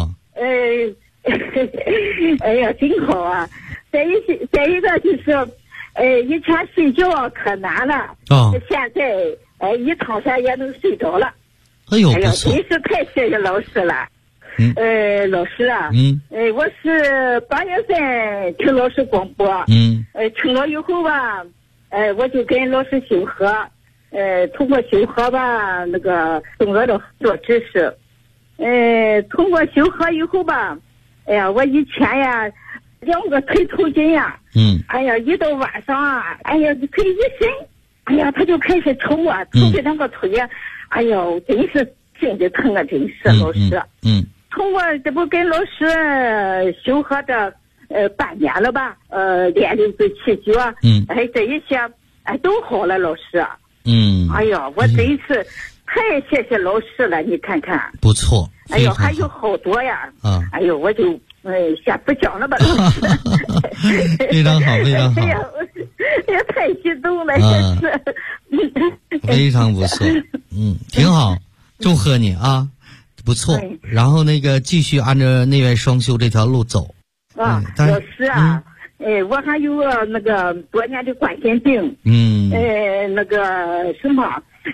哎呀，真好啊！再一个就是。以前睡觉可难了，现在一躺下也能睡着了。 哎呦，不错！ 真是太谢谢老师了。老师啊，我是8月份听老师广播，听了以后吧，我就跟老师修和，通过修和吧，那个懂得了很多知识。通过修和以后吧，哎呀，我以前呀。2个腿抽筋呀，哎呀，一到晚上啊，哎呀，腿一伸，哎呀，他就开始抽啊，抽的2个腿呀，哎呦，真是心里疼啊，真是老师。通过这不跟老师修和的半年了吧，练6子气脚，这一些都好了，老师。哎呀，我真是太谢谢老师了，你看看。 不错。 哎呦，还有好多呀。哎呦，我就。先不讲了吧，老师。 非常好，非常好。 哎呀，太激动了，真是。 非常不错，挺好，祝贺你啊，不错。然后继续按照内外双修这条路走。 老师啊，我还有那个多年的冠心病。那个什么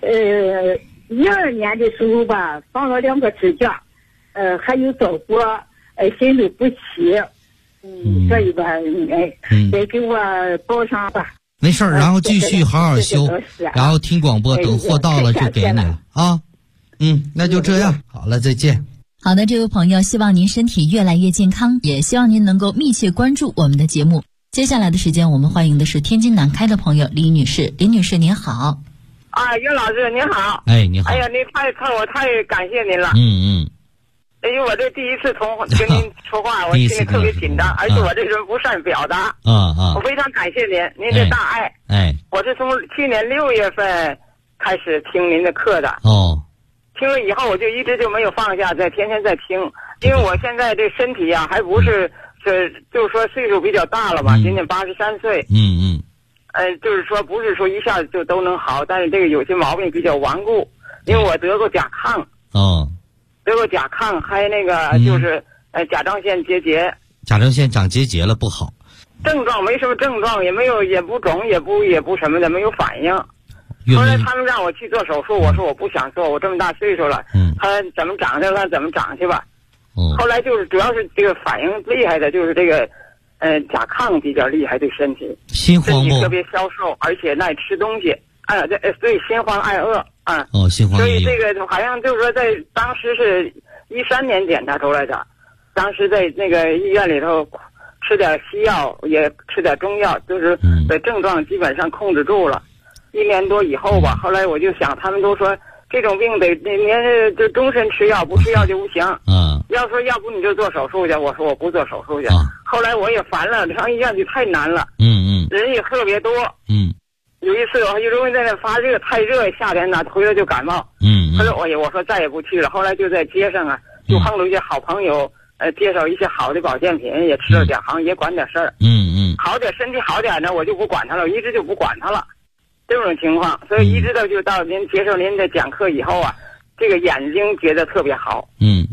，12年的时候吧，放了2个支架，还有早搏。心律不齐，所以吧，得给我报上吧。 没事儿，然后继续好好修，然后听广播，等货到了就给你了啊。那就这样，好了，再见。 好的，这位朋友，希望您身体越来越健康，也希望您能够密切关注我们的节目。接下来的时间，我们欢迎的是天津南开的朋友李女士。李女士您好。 岳老师您好。 你好。 哎呀，我太感谢您了。因为我这第一次跟您说话，我心里特别紧张，而且我这人不善表达。我非常感谢您这大爱。我是从去年6月份开始听您的课的。听了以后我就一直就没有放下，天天在听。因为我现在这身体呀，还不是就是说岁数比较大了吧，今年83岁。就是说不是说一下子就都能好，但是这个有些毛病比较顽固，因为我得过甲亢。得过甲亢，还就是甲状腺结节。 甲状腺长结节了不好。 症状没什么症状，也没有，也不肿，也不什么的，没有反应。后来他们让我去做手术，我说我不想做，我这么大岁数了。他怎么长去了怎么长去吧。后来就是主要是这个反应厉害的，就是这个甲亢比较厉害，对身体。 心慌不？ 身体特别消瘦，而且爱吃东西。对，心慌爱饿。 心慌。 所以这个好像就是说，在当时是13年检查出来的，当时在那个医院里头吃点西药，也吃点中药，就是的症状基本上控制住了。1年多以后吧，后来我就想，他们都说这种病得您就终身吃药，不吃药就不行。要说要不你就做手术去，我说我不做手术去。后来我也烦了，上医院去太难了。人也特别多。有一次我就容易在那发热，太热，夏天呢回来就感冒。后来我说再也不去了。后来就在街上啊，就碰到一些好朋友，介绍一些好的保健品，也吃了点，好像也管点事儿。好点，身体好点呢，我就不管他了，我一直就不管他了。这种情况，所以一直到您接受您的讲课以后啊，这个眼睛觉得特别好。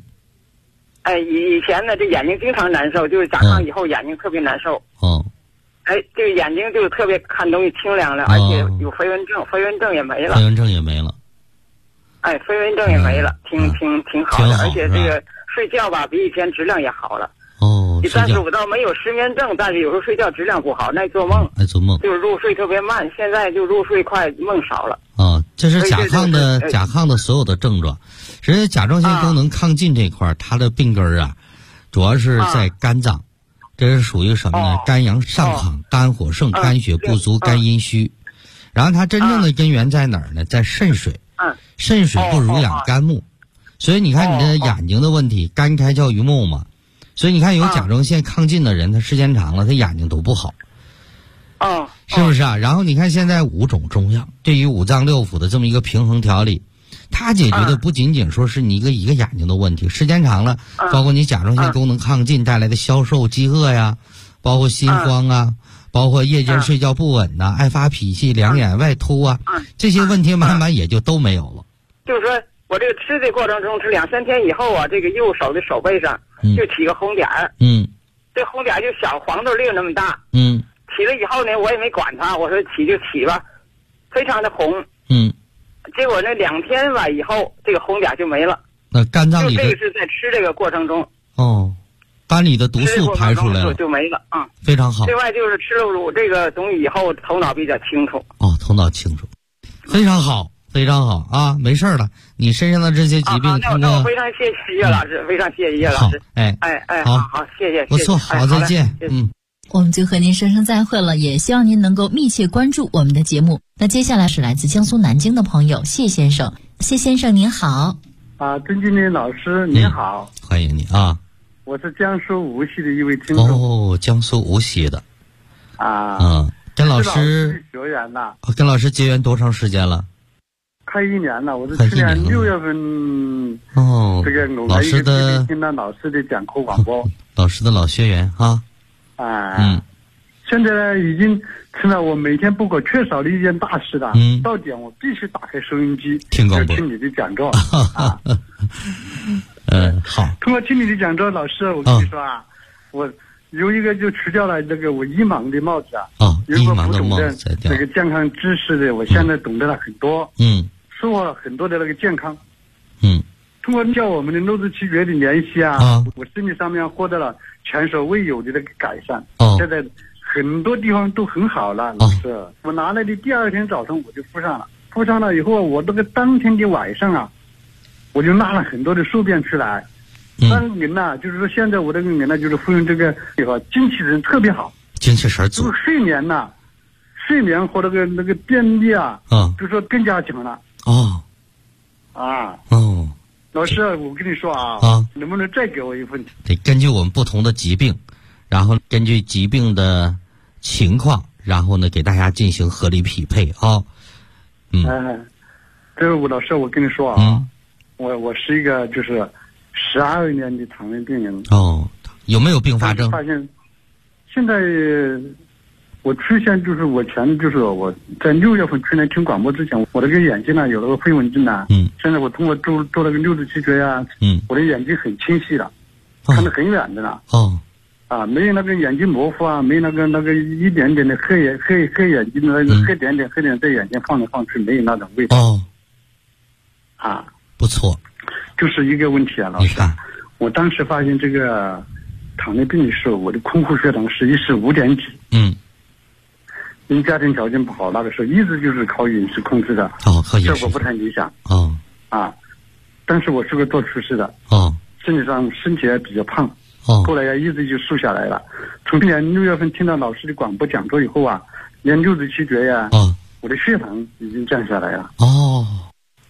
以前呢，这眼睛经常难受，就是甲亢以后眼睛特别难受。这个眼睛就特别看东西清凉了，而且有飞蚊症，飞蚊症也没了。 飞蚊症也没了。 飞蚊症也没了，挺好的，而且这个睡觉吧，比以前质量也好了。但是我倒没有失眠症，但是有时候睡觉质量不好，爱做梦。就是入睡特别慢，现在就入睡快，梦少了。 这是甲亢的所有的症状。实际甲状腺功能亢进这块，它的病根啊，主要是在肝脏。这是属于什么呢？肝阳上亢、肝火盛、肝血不足、肝阴虚。然后它真正的根源在哪儿呢？在肾水。肾水不濡养肝木，所以你看你的眼睛的问题，肝开窍于目嘛。所以你看有甲状腺亢进的人，他时间长了，他眼睛都不好。是不是啊？然后你看现在5种中药对于五脏六腑的这么一个平衡调理，它解决的不仅仅说是你一个眼睛的问题，时间长了，包括你甲状腺功能亢进带来的消瘦、饥饿呀，包括心慌啊，包括夜间睡觉不稳呐，爱发脾气、两眼外凸啊，这些问题慢慢也就都没有了。 就是说我这个吃的过程中，吃2-3天以后啊，这个右手的手背上就起个红点儿。这红点儿就小黄豆粒那么大。起了以后呢，我也没管它，我说起就起吧，非常的红。结果那2天吧以后，这个红点就没了。 那肝脏里的这个是在吃这个过程中。 肝里的毒素排出来了， 就没了。 非常好。 另外就是吃了这个东西以后，头脑比较清楚。 头脑清楚，非常好，非常好啊！没事了，你身上的这些疾病， 那我非常谢谢叶老师，非常谢谢叶老师。好，谢谢， 不错，好，再见。 我们就和您说声再会了，也希望您能够密切关注我们的节目。那接下来是来自江苏南京的朋友谢先生，谢先生您好。 曾经理老师您好， 欢迎你啊！ 我是江苏无锡的一位听众。 江苏无锡的。跟老师学员了。 跟老师结缘多长时间了？ 快1年了，我是去年6月份。这个老师的听到老师的讲课广播。 老师的老学员啊。 现在呢，已经成了我每天不可缺少的一件大事了。到点我必须打开收音机听你的讲座。 好。 通过听你的讲座，老师，我跟你说我有一个就除掉了那个我医盲的帽子有一个不懂的那个健康知识的，我现在懂得了很多。收获了很多的那个健康。通过叫我们的肉质奇诀的联系我身体上面获得了前所未有的那个改善。现在很多地方都很好了。老师，我拿来的第2天早上我就敷上了，敷上了以后，我这个当天的晚上我就拉了很多的宿便出来。人就是说现在我这个人就是服用这个以后精气神特别好， 精气神足。 睡眠和那个便秘就说更加强了。老师，我跟你说能不能再给我一份？ 得根据我们不同的疾病，然后根据疾病的情况，然后呢给大家进行合理匹配这个老师，我跟你说我是一个就是12年的糖尿病人。 有没有并发症？ 发现现在我出现就是我在6月份去年听广播之前，我这个眼睛有那个飞蚊症现在我通过做那个六字奇诀我的眼睛很清晰了，看得很远的了。没有那个眼睛模糊没有那个一点点的黑眼睛的那个黑点在眼睛放来放去，没有那种味道。 不错。 就是一个问题老师，我当时发现这个糖尿病的时候，我的空腹血糖实际是5.几。因为家庭条件不好，那个时候一直就是靠饮食控制的，效果不太理想。但是我是个做厨师的，身体也比较胖，后来一直就瘦下来了。从去年6月份听到老师的广播讲座以后练六字奇诀我的血糖已经降下来了。 真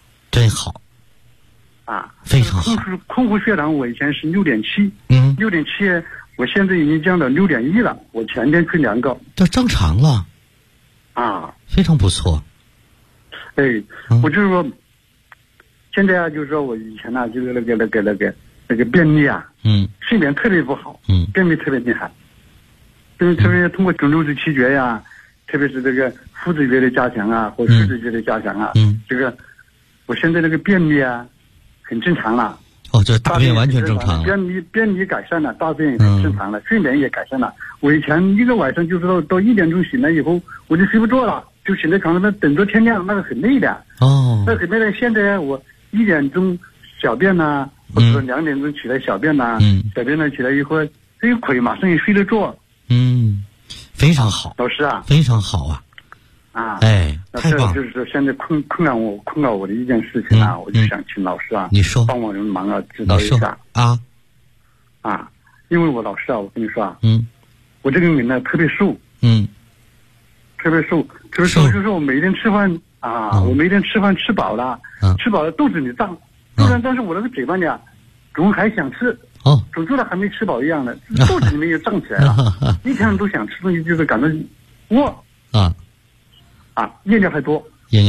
好。 啊， 非常好。 空腹血糖我以前是6.7，6.7，我现在已经降到6.1了。我前天去量过， 这正常了。 啊， 非常不错。 哎，我就是说，现在啊，就是说我以前呢，就是那个便秘啊，睡眠特别不好，便秘特别厉害，特别通过种子七诀呀，特别是这个夫子穴的加强啊，或狮子穴的加强啊，这个我现在这个便秘啊，很正常了。 哦，这大便完全正常了。 便秘改善了，大便也很正常了，睡眠也改善了。我以前一个晚上就是到1点钟醒来以后，我就睡不着了，就醒在床上，那等着天亮，那个很累的。哦，那很累的。现在我1点钟小便呐，或者说2点钟起来小便呐，小便呢起来以后，这一困马上也睡得着。 非常好， 老师啊， 非常好啊。 啊， 哎，太棒了！ 就是现在困扰我的一件事情啊，我就想请老师啊， 你说帮我忙啊，指导一下啊。 因为我老师啊，我跟你说啊，我这个人呢特别瘦，特别瘦，就是我每天吃饭啊，我每天吃饭吃饱了，肚子里胀，但是我那个嘴巴里啊，总还想吃，总觉得还没吃饱一样的，肚子里面又胀起来了，一天都想吃东西，就是感到饿夜尿还多，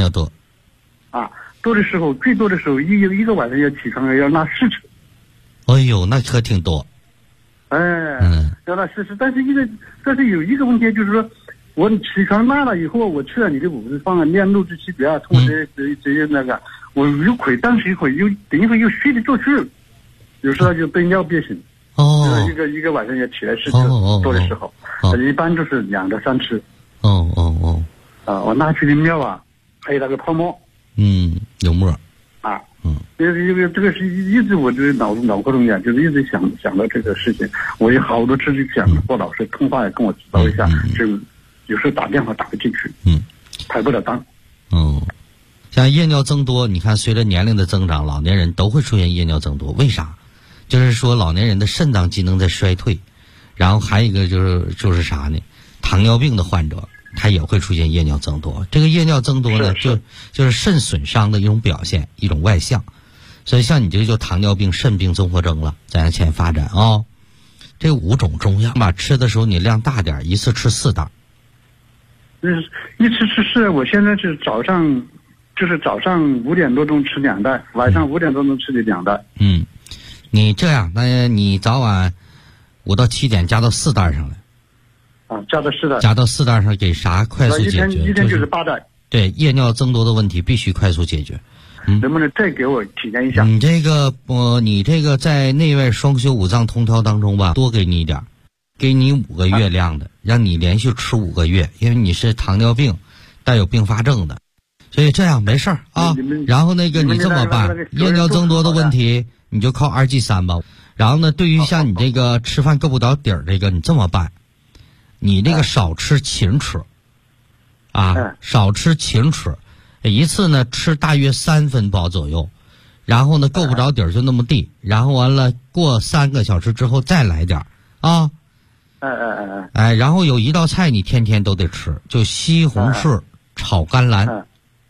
多的时候，最多的时候一个晚上要起床要拉4次。 哎呦，那可挺多。 要拉4次，但是有一个问题就是说，我起床拉了以后，我吃了你的五子方啊，练六字七诀啊，通过这些那个，我有困，但是一会又等一会又睡得着去，有时候就被尿憋醒。一个晚上要起来4次，多的时候，一般都是2到3次。我拉去的尿啊，还有那个泡沫， 有沫因为这个是一直我这脑壳中间就是一直想到这个事情，我有好多次就想过老师通话也跟我指导一下，就有时候打电话打不进去，排不了档。 像夜尿增多，你看随着年龄的增长，老年人都会出现夜尿增多，为啥？就是说老年人的肾脏机能在衰退，然后还有一个就是啥呢？糖尿病的患者。它也会出现夜尿增多，这个夜尿增多呢，就是肾损伤的一种表现，一种外象。所以像你这个就糖尿病、肾病综合征了，在向前发展啊。这5种中药吧，吃的时候你量大点，一次吃4袋。 一次吃4，我现在是早上5点多钟吃2袋，晚上5点多钟吃的2袋。 你这样，那你早晚5到7点加到4袋上来。 加到4袋上，给啥快速解决？ 一天就是8袋。 对，夜尿增多的问题必须快速解决。 能不能再给我体验一下？ 你这个在内外双修5脏通调当中吧，多给你一点，给你5个月量的，让你连续吃5个月，因为你是糖尿病带有并发症的，所以这样没事儿啊。然后你这么办，夜尿增多的问题你就靠2G3吧。然后呢，对于像你这个吃饭够不着底儿这个，你这么办。你那个少吃勤吃，少吃勤吃，一次呢吃大约3分饱左右，然后呢够不着底儿就那么地，然后完了过3个小时之后再来点啊，然后有一道菜你天天都得吃，就西红柿炒甘蓝，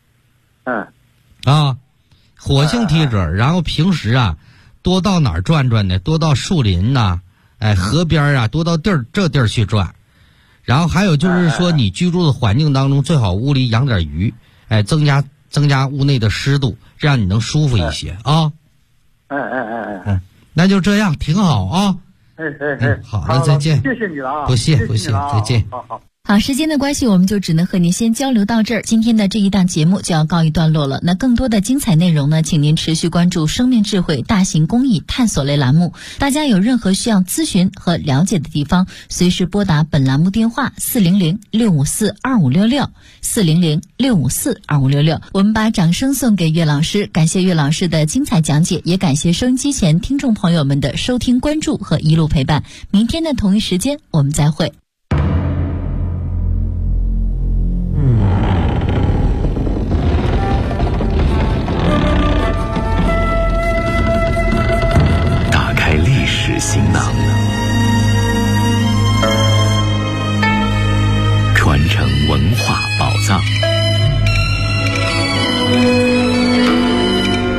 火性体质，然后平时啊多到哪儿转转呢？多到树林呐，河边啊，多到这地儿去转。然后还有就是说，你居住的环境当中最好屋里养点鱼，增加屋内的湿度，这样你能舒服一些啊。那就这样，挺好啊。好，那再见。 谢谢你了啊。 不谢，再见。 好，时间的关系，我们就只能和您先交流到这儿。今天的这一档节目就要告一段落了。那更多的精彩内容呢，请您持续关注生命智慧大型公益探索类栏目。大家有任何需要咨询和了解的地方，随时拨打本栏目电话400-654-2566，400-654-2566。我们把掌声送给岳老师，感谢岳老师的精彩讲解，也感谢收音机前听众朋友们的收听关注和一路陪伴。明天的同一时间我们再会。 行囊，传承文化宝藏。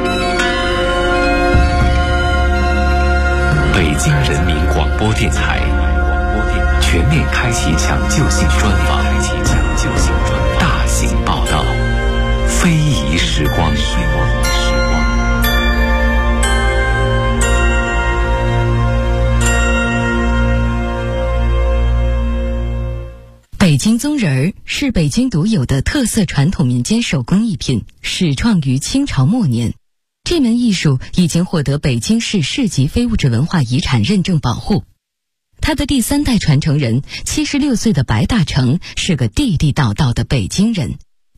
北京人民广播电台全面开启抢救性专访，大型报道，非遗时光。 北京宗人儿是北京独有的特色传统民间手工艺品，始创于清朝末年。这门艺术已经获得北京市市级非物质文化遗产认证保护。他的第3代传承人76岁的白大成是个地地道道的北京人。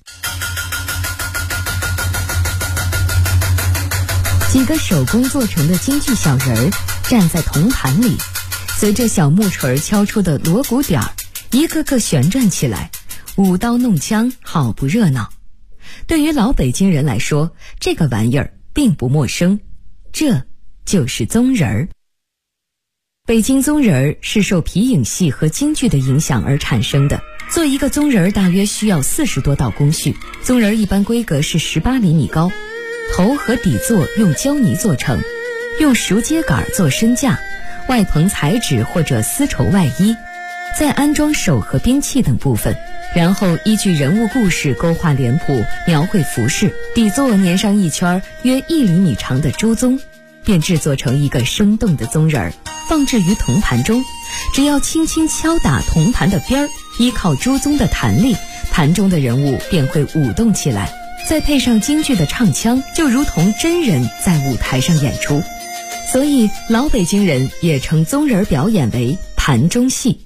几个手工做成的京剧小人儿站在铜盘里，随着小木锤敲出的锣鼓点儿，一个个旋转起来，舞刀弄枪，好不热闹。对于老北京人来说，这个玩意儿并不陌生，这就是宗人儿。北京宗人儿是受皮影戏和京剧的影响而产生的。做一个宗人儿大约需要40多道工序，宗人儿一般规格是18厘米高，头和底座用胶泥做成，用熟秸秆做身架，外棚彩纸或者丝绸外衣，再安装手和兵器等部分，然后依据人物故事勾画脸谱，描绘服饰，底座粘上一圈约1厘米长的朱宗，便制作成一个生动的宗人儿，放置于铜盘中。只要轻轻敲打铜盘的边儿，依靠朱宗的弹力，盘中的人物便会舞动起来，再配上京剧的唱腔，就如同真人在舞台上演出。所以老北京人也称宗人表演为盘中戏。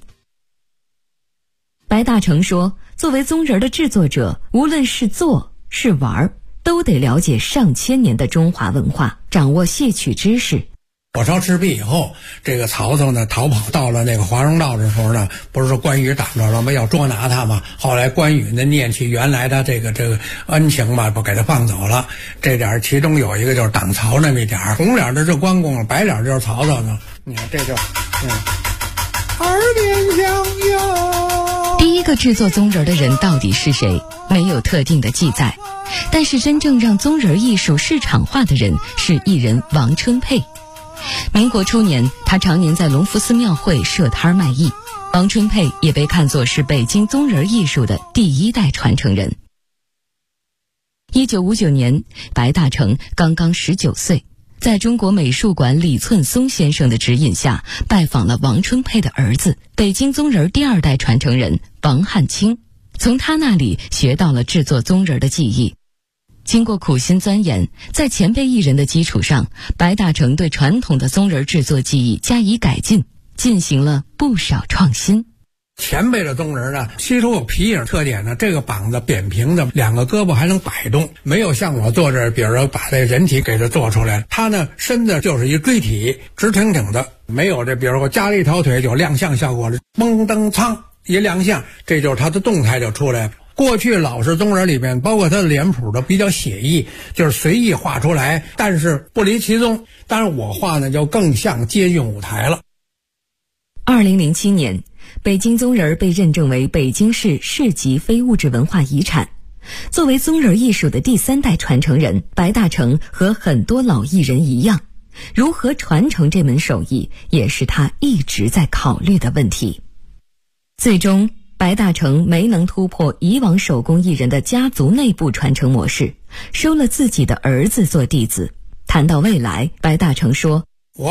白大成说，作为宗人的制作者，无论是做是玩，都得了解上千年的中华文化，掌握戏曲知识。 火烧赤壁以后，这个曹操呢逃跑到了那个华容道的时候呢，不是说关羽挡着了吗？要捉拿他嘛。后来关羽呢念起原来的这个恩情嘛，不给他放走了。这点其中有一个就是挡曹那么一点，红脸的是关公，白脸就是曹操呢。你看这就耳边响哟。 第一个制作宗人的人到底是谁？没有特定的记载，但是真正让宗人艺术市场化的人是艺人王春佩。民国初年，他常年在隆福寺庙会设摊卖艺。王春佩也被看作是北京宗人艺术的第1代传承人。1959年，白大成刚刚19岁，在中国美术馆李寸松先生的指引下，拜访了王春佩的儿子，北京宗人第2代传承人王汉卿，从他那里学到了制作宗人的技艺。经过苦心钻研，在前辈艺人的基础上，白大成对传统的宗人制作技艺加以改进，进行了不少创新。 前辈的宗人呢，吸收有皮影特点呢，这个膀子扁平的，2个胳膊还能摆动，没有像我做这，比如说把这人体给它做出来，他呢身子就是一锥体，直挺挺的，没有这，比如说加了一条腿有亮相效果的，嘣噔噌一亮相，这就是他的动态就出来了。过去老式宗人里面，包括他的脸谱都比较写意，就是随意画出来，但是不离其宗。当然我画呢就更像接近舞台了。 2007年，北京宗人被认证为北京市市级非物质文化遗产。作为宗人艺术的第3代传承人，白大成和很多老艺人一样，如何传承这门手艺，也是他一直在考虑的问题。最终白大成没能突破以往手工艺人的家族内部传承模式，收了自己的儿子做弟子。谈到未来，白大成说，